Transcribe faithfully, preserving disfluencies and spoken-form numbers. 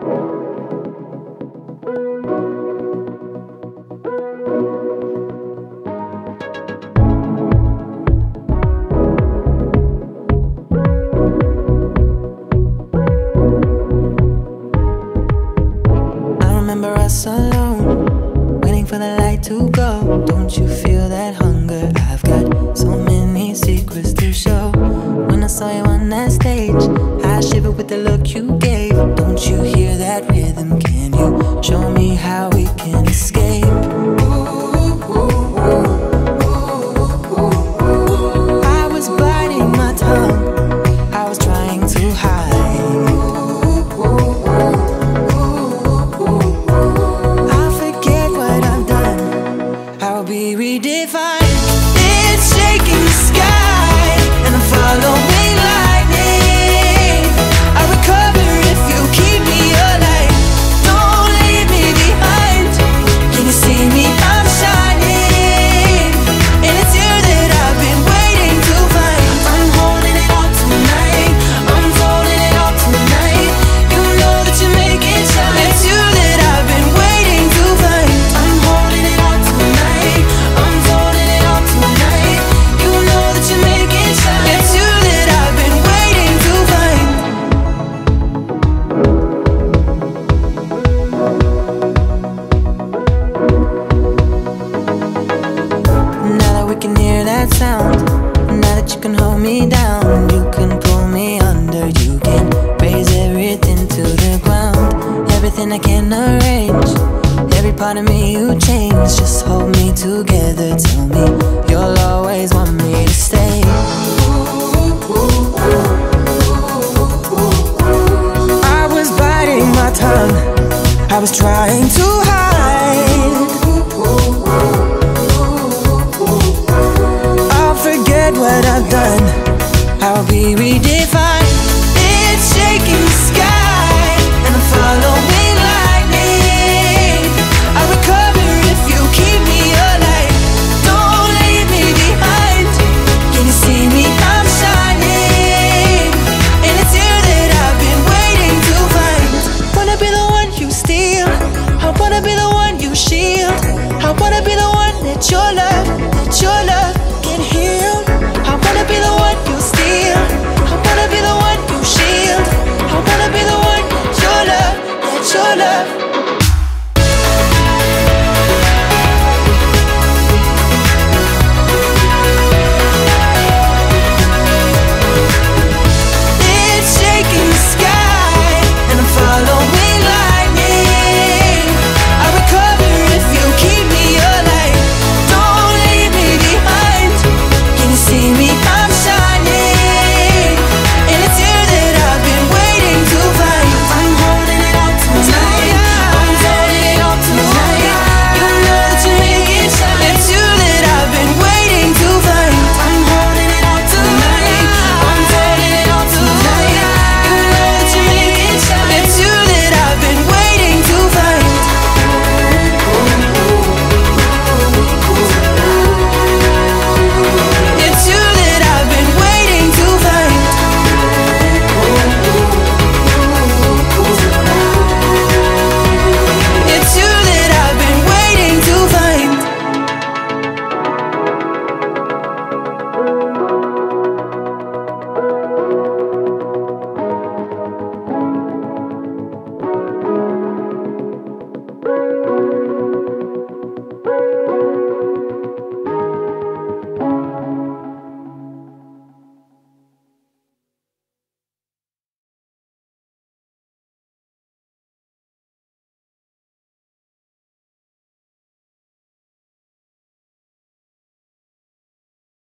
Alone, waiting for the light to go. Don't you feel that hunger? I've got so many secrets to show. When I saw you on that stage, I shivered with the look you gave. Don't you hear that rhythm? Can you show me how we can escape? I was biting my tongue, I was trying to hide. Redefined. It's shaking the sky, and I'm following lightning. I recover if you keep me alive. Don't leave me behind. Can you see me? I'm shining, and it's you that I've been waiting to find. I'm holding it all tonight, I'm folding it all tonight. You know that you make it shine. It's you that I've been waiting to find. I'm holding it all tonight, I'm folding it all tonight. You know that you make it shine. It's you that I've been waiting to find. Now that we can hear that sound, now that you can hold me down, you can pull me under, you can raise everything to the ground. Everything I can arrange, every part of me you change. Just hold me together, tell me you'll always want me to stay. I was biting my tongue, I was trying to hide. I'll forget what I've done, I'll be redefined.